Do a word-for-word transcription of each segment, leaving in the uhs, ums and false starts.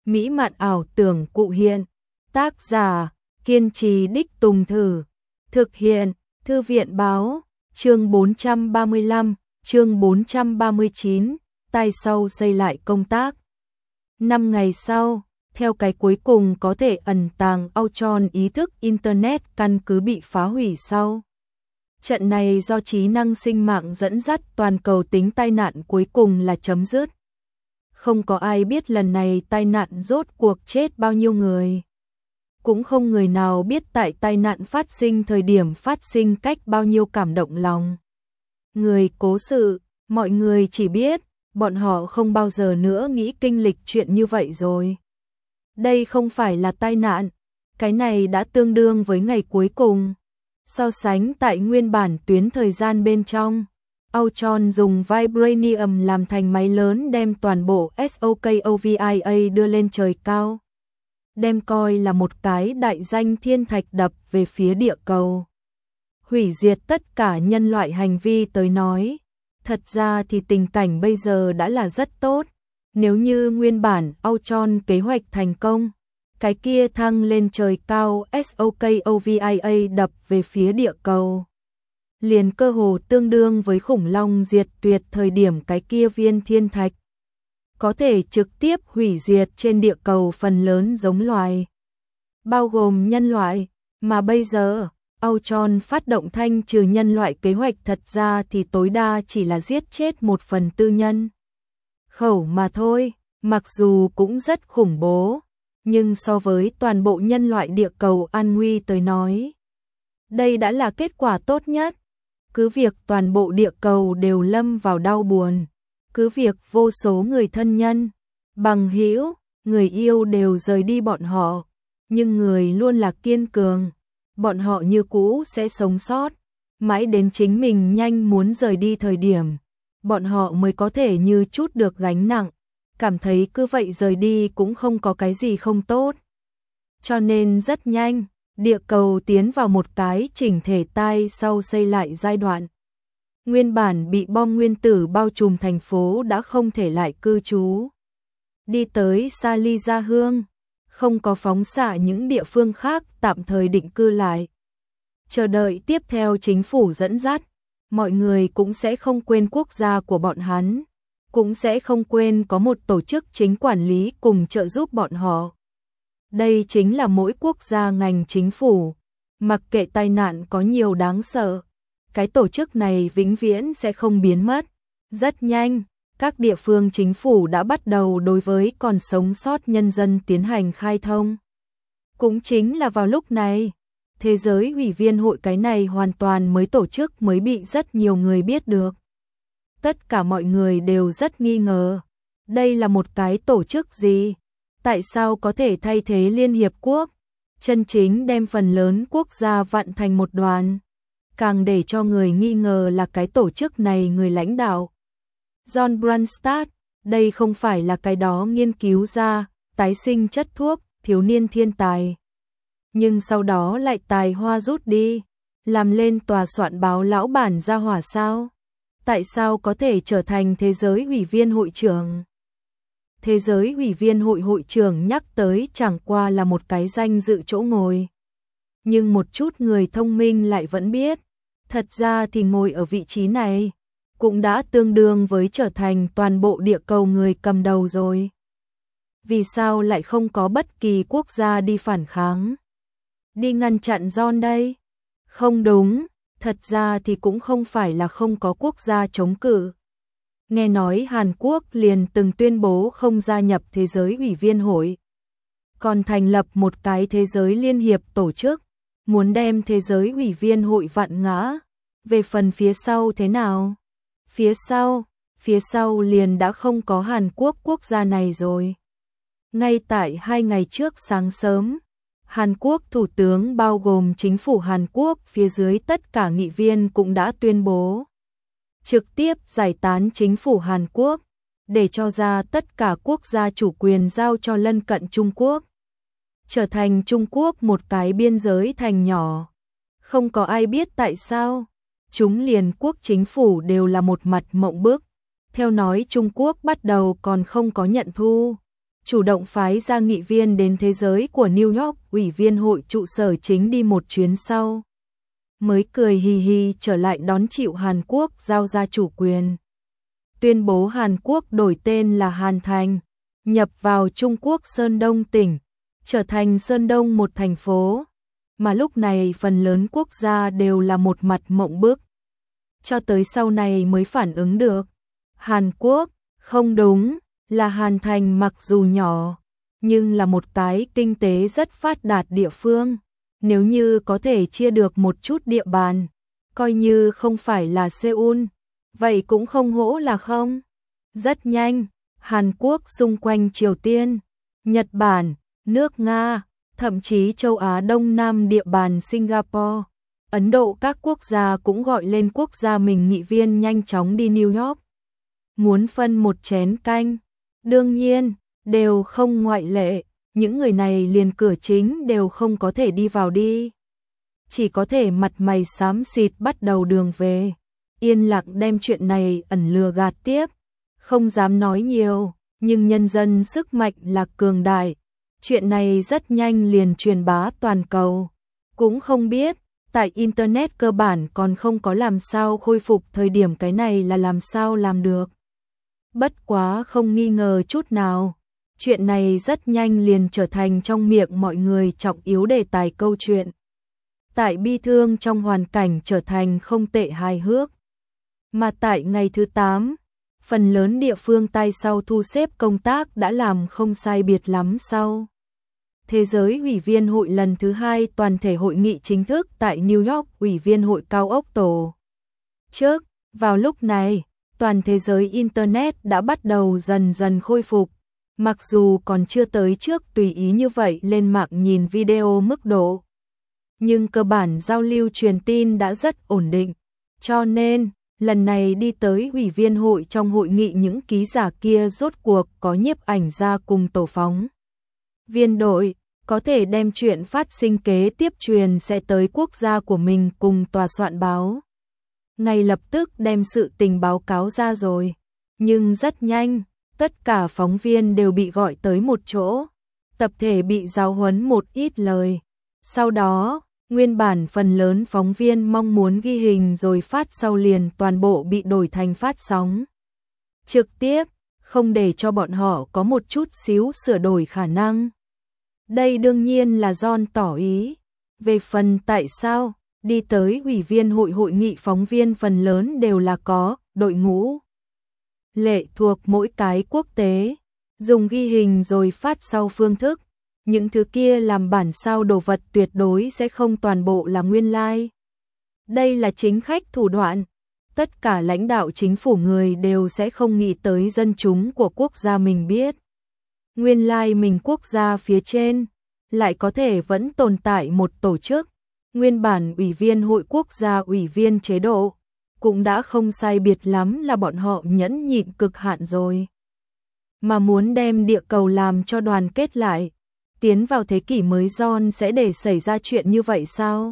mỹ mạn ảo tưởng cụ hiện. Tác giả, kiên trì đích tùng thử. Thực hiện, Thư viện báo, chương bốn trăm ba mươi lăm, chương bốn trăm ba mươi chín, tay sau xây lại công tác. Năm ngày sau, theo cái cuối cùng có thể ẩn tàng Ultron ý thức Internet căn cứ bị phá hủy sau. Trận này do trí năng sinh mạng dẫn dắt toàn cầu tính tai nạn cuối cùng là chấm dứt. Không có ai biết lần này tai nạn rốt cuộc chết bao nhiêu người. Cũng không người nào biết tại tai nạn phát sinh thời điểm phát sinh cách bao nhiêu cảm động lòng. Người cố sự, mọi người chỉ biết, bọn họ không bao giờ nữa nghĩ kinh lịch chuyện như vậy rồi. Đây không phải là tai nạn, cái này đã tương đương với ngày cuối cùng. So sánh tại nguyên bản tuyến thời gian bên trong, Ultron dùng Vibranium làm thành máy lớn đem toàn bộ Sokovia đưa lên trời cao. Đem coi là một cái đại danh thiên thạch đập về phía địa cầu. Hủy diệt tất cả nhân loại hành vi tới nói. Thật ra thì tình cảnh bây giờ đã là rất tốt. Nếu như nguyên bản Ultron kế hoạch thành công, cái kia thăng lên trời cao Sokovia đập về phía địa cầu. Liền cơ hồ tương đương với khủng long diệt tuyệt thời điểm cái kia viên thiên thạch. Có thể trực tiếp hủy diệt trên địa cầu phần lớn giống loài, bao gồm nhân loại, mà bây giờ, Ultron phát động thanh trừ nhân loại kế hoạch thật ra thì tối đa chỉ là giết chết một phần tư nhân khẩu mà thôi, mặc dù cũng rất khủng bố, nhưng so với toàn bộ nhân loại địa cầu an nguy tới nói, đây đã là kết quả tốt nhất. Cứ việc toàn bộ địa cầu đều lâm vào đau buồn, cứ việc vô số người thân nhân, bằng hữu, người yêu đều rời đi bọn họ, nhưng người luôn là kiên cường, bọn họ như cũ sẽ sống sót, mãi đến chính mình nhanh muốn rời đi thời điểm, bọn họ mới có thể như chút được gánh nặng, cảm thấy cứ vậy rời đi cũng không có cái gì không tốt. Cho nên rất nhanh, địa cầu tiến vào một cái chỉnh thể tai sau xây lại giai đoạn. Nguyên bản bị bom nguyên tử bao trùm thành phố đã không thể lại cư trú. Đi tới xa ly gia hương, không có phóng xạ những địa phương khác tạm thời định cư lại. Chờ đợi tiếp theo chính phủ dẫn dắt, mọi người cũng sẽ không quên quốc gia của bọn hắn, cũng sẽ không quên có một tổ chức chính quản lý cùng trợ giúp bọn họ. Đây chính là mỗi quốc gia ngành chính phủ, mặc kệ tai nạn có nhiều đáng sợ, cái tổ chức này vĩnh viễn sẽ không biến mất. Rất nhanh, các địa phương chính phủ đã bắt đầu đối với còn sống sót nhân dân tiến hành khai thông. Cũng chính là vào lúc này, thế giới ủy viên hội cái này hoàn toàn mới tổ chức mới bị rất nhiều người biết được. Tất cả mọi người đều rất nghi ngờ, đây là một cái tổ chức gì? Tại sao có thể thay thế Liên Hiệp Quốc, chân chính đem phần lớn quốc gia vặn thành một đoàn? Càng để cho người nghi ngờ là cái tổ chức này người lãnh đạo. John Brunstad, đây không phải là cái đó nghiên cứu ra, tái sinh chất thuốc, thiếu niên thiên tài. Nhưng sau đó lại tài hoa rút đi, làm lên tòa soạn báo lão bản ra hỏa sao? Tại sao có thể trở thành thế giới ủy viên hội trưởng? Thế giới ủy viên hội hội trưởng nhắc tới chẳng qua là một cái danh dự chỗ ngồi. Nhưng một chút người thông minh lại vẫn biết, thật ra thì ngồi ở vị trí này, cũng đã tương đương với trở thành toàn bộ địa cầu người cầm đầu rồi. Vì sao lại không có bất kỳ quốc gia đi phản kháng, đi ngăn chặn John đây? Không đúng, thật ra thì cũng không phải là không có quốc gia chống cự. Nghe nói Hàn Quốc liền từng tuyên bố không gia nhập thế giới ủy viên hội, còn thành lập một cái thế giới liên hiệp tổ chức, muốn đem thế giới ủy viên hội vặn ngã. Về phần phía sau thế nào? Phía sau, phía sau liền đã không có Hàn Quốc quốc gia này rồi. Ngay tại hai ngày trước sáng sớm, Hàn Quốc thủ tướng bao gồm chính phủ Hàn Quốc phía dưới tất cả nghị viên cũng đã tuyên bố trực tiếp giải tán chính phủ Hàn Quốc, để cho ra tất cả quốc gia chủ quyền giao cho lân cận Trung Quốc, trở thành Trung Quốc một cái biên giới thành nhỏ. Không có ai biết tại sao, chúng liền quốc chính phủ đều là một mặt mộng bức, theo nói Trung Quốc bắt đầu còn không có nhận thu, chủ động phái ra nghị viên đến thế giới của New York, ủy viên hội trụ sở chính đi một chuyến sau. Mới cười hì hì trở lại đón chịu Hàn Quốc giao ra chủ quyền. Tuyên bố Hàn Quốc đổi tên là Hàn Thành, nhập vào Trung Quốc Sơn Đông tỉnh, trở thành Sơn Đông một thành phố, mà lúc này phần lớn quốc gia đều là một mặt mộng bức. Cho tới sau này mới phản ứng được. Hàn Quốc, không đúng, là Hàn Thành mặc dù nhỏ, nhưng là một cái kinh tế rất phát đạt địa phương. Nếu như có thể chia được một chút địa bàn, coi như không phải là Seoul, vậy cũng không hổ là không. Rất nhanh, Hàn Quốc xung quanh Triều Tiên, Nhật Bản, nước Nga, thậm chí châu Á Đông Nam địa bàn Singapore, Ấn Độ các quốc gia cũng gọi lên quốc gia mình nghị viên nhanh chóng đi New York. Muốn phân một chén canh, đương nhiên, đều không ngoại lệ, những người này liền cửa chính đều không có thể đi vào đi. Chỉ có thể mặt mày xám xịt bắt đầu đường về, yên lặng đem chuyện này ẩn lừa gạt tiếp, không dám nói nhiều, nhưng nhân dân sức mạnh là cường đại. Chuyện này rất nhanh liền truyền bá toàn cầu, cũng không biết, tại Internet cơ bản còn không có làm sao khôi phục thời điểm cái này là làm sao làm được. Bất quá không nghi ngờ chút nào, chuyện này rất nhanh liền trở thành trong miệng mọi người trọng yếu đề tài câu chuyện. Tại bi thương trong hoàn cảnh trở thành không tệ hài hước. Mà tại ngày thứ tám, phần lớn địa phương tay sau thu xếp công tác đã làm không sai biệt lắm sau. Thế giới ủy viên hội lần thứ hai toàn thể hội nghị chính thức tại New York, ủy viên hội cao ốc tổ. Trước, vào lúc này, toàn thế giới Internet đã bắt đầu dần dần khôi phục. Mặc dù còn chưa tới trước tùy ý như vậy lên mạng nhìn video mức độ, nhưng cơ bản giao lưu truyền tin đã rất ổn định. Cho nên, lần này đi tới ủy viên hội trong hội nghị những ký giả kia rốt cuộc có nhiếp ảnh ra cùng tổ phóng viên đội, có thể đem chuyện phát sinh kế tiếp truyền sẽ tới quốc gia của mình cùng tòa soạn báo. Ngay lập tức đem sự tình báo cáo ra rồi. Nhưng rất nhanh, tất cả phóng viên đều bị gọi tới một chỗ, tập thể bị giáo huấn một ít lời. Sau đó, nguyên bản phần lớn phóng viên mong muốn ghi hình rồi phát sau liền toàn bộ bị đổi thành phát sóng trực tiếp, không để cho bọn họ có một chút xíu sửa đổi khả năng. Đây đương nhiên là John tỏ ý. Về phần tại sao, đi tới ủy viên hội hội nghị phóng viên phần lớn đều là có đội ngũ lệ thuộc mỗi cái quốc tế, dùng ghi hình rồi phát sau phương thức. Những thứ kia làm bản sao đồ vật tuyệt đối sẽ không toàn bộ là nguyên lai. Like. Đây là chính khách thủ đoạn. Tất cả lãnh đạo chính phủ người đều sẽ không nghĩ tới dân chúng của quốc gia mình biết. Nguyên lai like mình quốc gia phía trên, lại có thể vẫn tồn tại một tổ chức. Nguyên bản ủy viên hội quốc gia ủy viên chế độ, cũng đã không sai biệt lắm là bọn họ nhẫn nhịn cực hạn rồi. Mà muốn đem địa cầu làm cho đoàn kết lại, tiến vào thế kỷ mới John sẽ để xảy ra chuyện như vậy sao?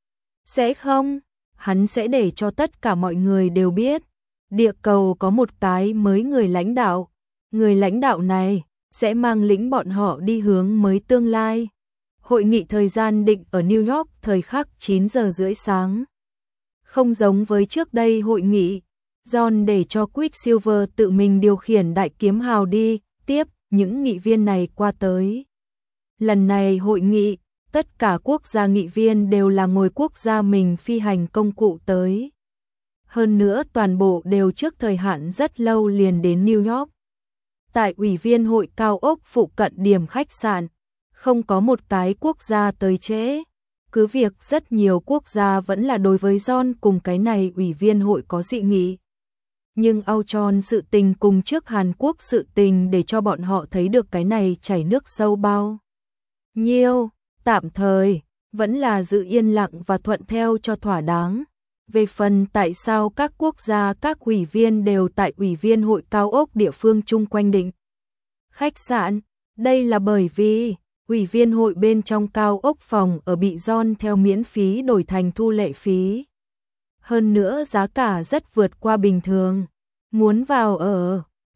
Sẽ không, hắn sẽ để cho tất cả mọi người đều biết, địa cầu có một cái mới người lãnh đạo, người lãnh đạo này sẽ mang lĩnh bọn họ đi hướng mới tương lai. Hội nghị thời gian định ở New York thời khắc chín giờ rưỡi sáng. Không giống với trước đây hội nghị, John để cho Quicksilver tự mình điều khiển đại kiếm hào đi, tiếp những nghị viên này qua tới. Lần này hội nghị, tất cả quốc gia nghị viên đều là ngồi quốc gia mình phi hành công cụ tới. Hơn nữa toàn bộ đều trước thời hạn rất lâu liền đến New York. Tại ủy viên hội cao ốc phụ cận điểm khách sạn, không có một cái quốc gia tới trễ. Cứ việc rất nhiều quốc gia vẫn là đối với John cùng cái này ủy viên hội có dị nghị. Nhưng Auchon sự tình cùng trước Hàn Quốc sự tình để cho bọn họ thấy được cái này chảy nước sâu bao nhiêu, tạm thời, vẫn là giữ yên lặng và thuận theo cho thỏa đáng. Về phần tại sao các quốc gia các ủy viên đều tại ủy viên hội cao ốc địa phương chung quanh định khách sạn, đây là bởi vì ủy viên hội bên trong cao ốc phòng ở bị John theo miễn phí đổi thành thu lệ phí. Hơn nữa giá cả rất vượt qua bình thường. Muốn vào ở,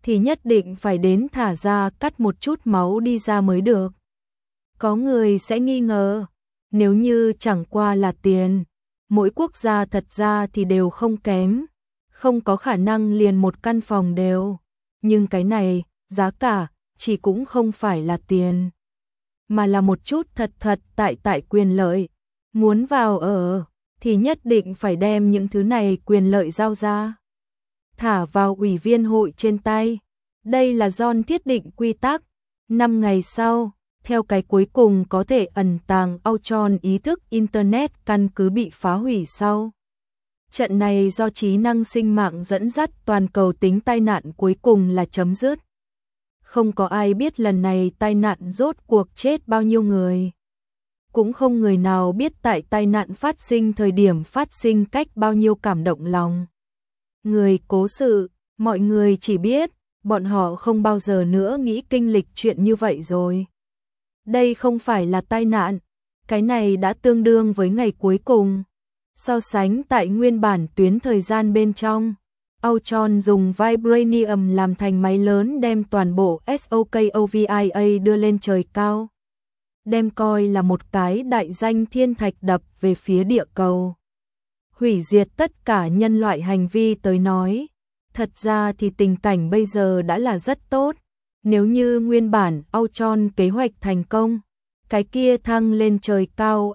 thì nhất định phải đến thả ra cắt một chút máu đi ra mới được. Có người sẽ nghi ngờ, nếu như chẳng qua là tiền, mỗi quốc gia thật ra thì đều không kém, không có khả năng liền một căn phòng đều. Nhưng cái này, giá cả, chỉ cũng không phải là tiền, mà là một chút thật thật tại tại quyền lợi. Muốn vào ở, thì nhất định phải đem những thứ này quyền lợi giao ra, thả vào ủy viên hội trên tay. Đây là John thiết định quy tắc. Năm ngày sau, theo cái cuối cùng có thể ẩn tàng Ultron ý thức Internet căn cứ bị phá hủy sau. Trận này do trí năng sinh mạng dẫn dắt toàn cầu tính tai nạn cuối cùng là chấm dứt. Không có ai biết lần này tai nạn rốt cuộc chết bao nhiêu người. Cũng không người nào biết tại tai nạn phát sinh thời điểm phát sinh cách bao nhiêu cảm động lòng người cố sự. Mọi người chỉ biết, bọn họ không bao giờ nữa nghĩ kinh lịch chuyện như vậy rồi. Đây không phải là tai nạn, cái này đã tương đương với ngày cuối cùng. So sánh tại nguyên bản tuyến thời gian bên trong, Ultron dùng Vibranium làm thành máy lớn đem toàn bộ Sokovia đưa lên trời cao. Đem coi là một cái đại danh thiên thạch đập về phía địa cầu. Hủy diệt tất cả nhân loại hành vi tới nói. Thật ra thì tình cảnh bây giờ đã là rất tốt. Nếu như nguyên bản Ultron kế hoạch thành công, cái kia thăng lên trời cao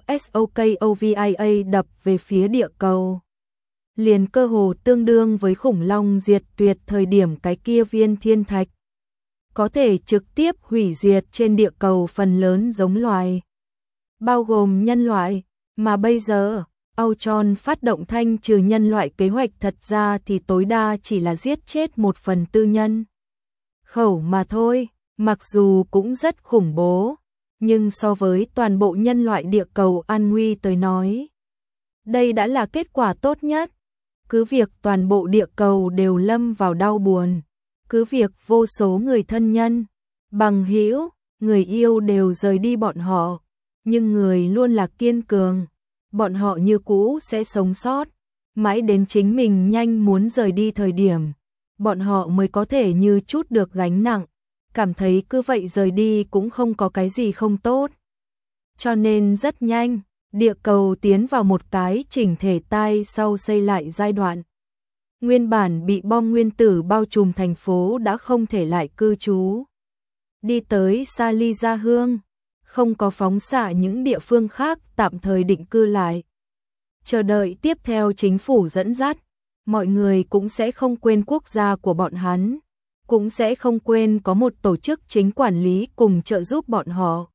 Sokovia đập về phía địa cầu, liền cơ hồ tương đương với khủng long diệt tuyệt thời điểm cái kia viên thiên thạch. Có thể trực tiếp hủy diệt trên địa cầu phần lớn giống loài, bao gồm nhân loại, mà bây giờ, Ultron phát động thanh trừ nhân loại kế hoạch thật ra thì tối đa chỉ là giết chết một phần tư nhân khẩu mà thôi, mặc dù cũng rất khủng bố, nhưng so với toàn bộ nhân loại địa cầu an nguy tới nói, đây đã là kết quả tốt nhất. Cứ việc toàn bộ địa cầu đều lâm vào đau buồn, cứ việc vô số người thân nhân, bằng hữu, người yêu đều rời đi bọn họ, nhưng người luôn là kiên cường, bọn họ như cũ sẽ sống sót, mãi đến chính mình nhanh muốn rời đi thời điểm, bọn họ mới có thể như chút được gánh nặng, cảm thấy cứ vậy rời đi cũng không có cái gì không tốt. Cho nên rất nhanh, địa cầu tiến vào một cái chỉnh thể tai sau xây lại giai đoạn. Nguyên bản bị bom nguyên tử bao trùm thành phố đã không thể lại cư trú. Đi tới Sali Gia Hương, không có phóng xạ những địa phương khác tạm thời định cư lại. Chờ đợi tiếp theo chính phủ dẫn dắt, mọi người cũng sẽ không quên quốc gia của bọn hắn, cũng sẽ không quên có một tổ chức chính quản lý cùng trợ giúp bọn họ.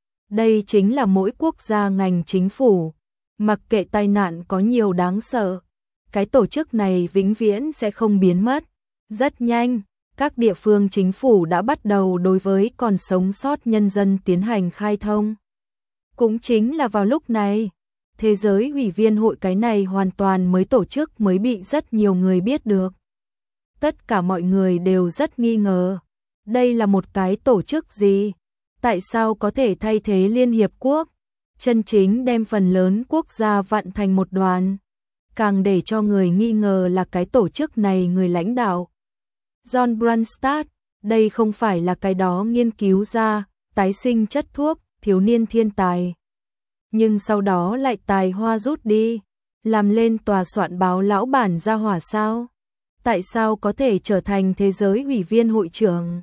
Đây chính là mỗi quốc gia ngành chính phủ, mặc kệ tai nạn có nhiều đáng sợ, cái tổ chức này vĩnh viễn sẽ không biến mất. Rất nhanh, các địa phương chính phủ đã bắt đầu đối với còn sống sót nhân dân tiến hành khai thông. Cũng chính là vào lúc này, thế giới ủy viên hội cái này hoàn toàn mới tổ chức mới bị rất nhiều người biết được. Tất cả mọi người đều rất nghi ngờ, đây là một cái tổ chức gì? Tại sao có thể thay thế Liên Hiệp Quốc, chân chính đem phần lớn quốc gia vặn thành một đoàn? Càng để cho người nghi ngờ là cái tổ chức này người lãnh đạo John Brunstad, đây không phải là cái đó nghiên cứu ra tái sinh chất thuốc thiếu niên thiên tài, nhưng sau đó lại tài hoa rút đi, làm lên tòa soạn báo lão bản ra hỏa sao? Tại sao có thể trở thành thế giới ủy viên hội trưởng?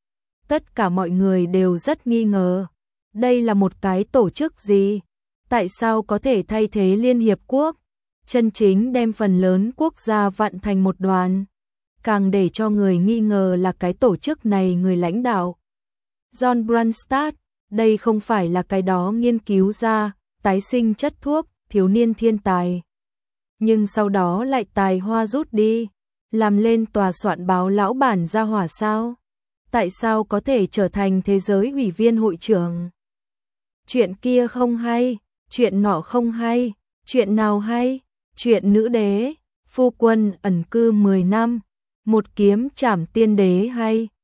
Tất cả mọi người đều rất nghi ngờ, đây là một cái tổ chức gì? Tại sao có thể thay thế Liên Hiệp Quốc, chân chính đem phần lớn quốc gia vặn thành một đoàn? Càng để cho người nghi ngờ là cái tổ chức này người lãnh đạo John Brunstad, đây không phải là cái đó nghiên cứu ra tái sinh chất thuốc thiếu niên thiên tài, nhưng sau đó lại tài hoa rút đi, làm lên tòa soạn báo lão bản ra hỏa sao? Tại sao có thể trở thành thế giới ủy viên hội trưởng? Chuyện kia không hay, chuyện nọ không hay, chuyện nào hay? Chuyện nữ đế, phu quân ẩn cư mười năm, một kiếm trảm tiên đế hay?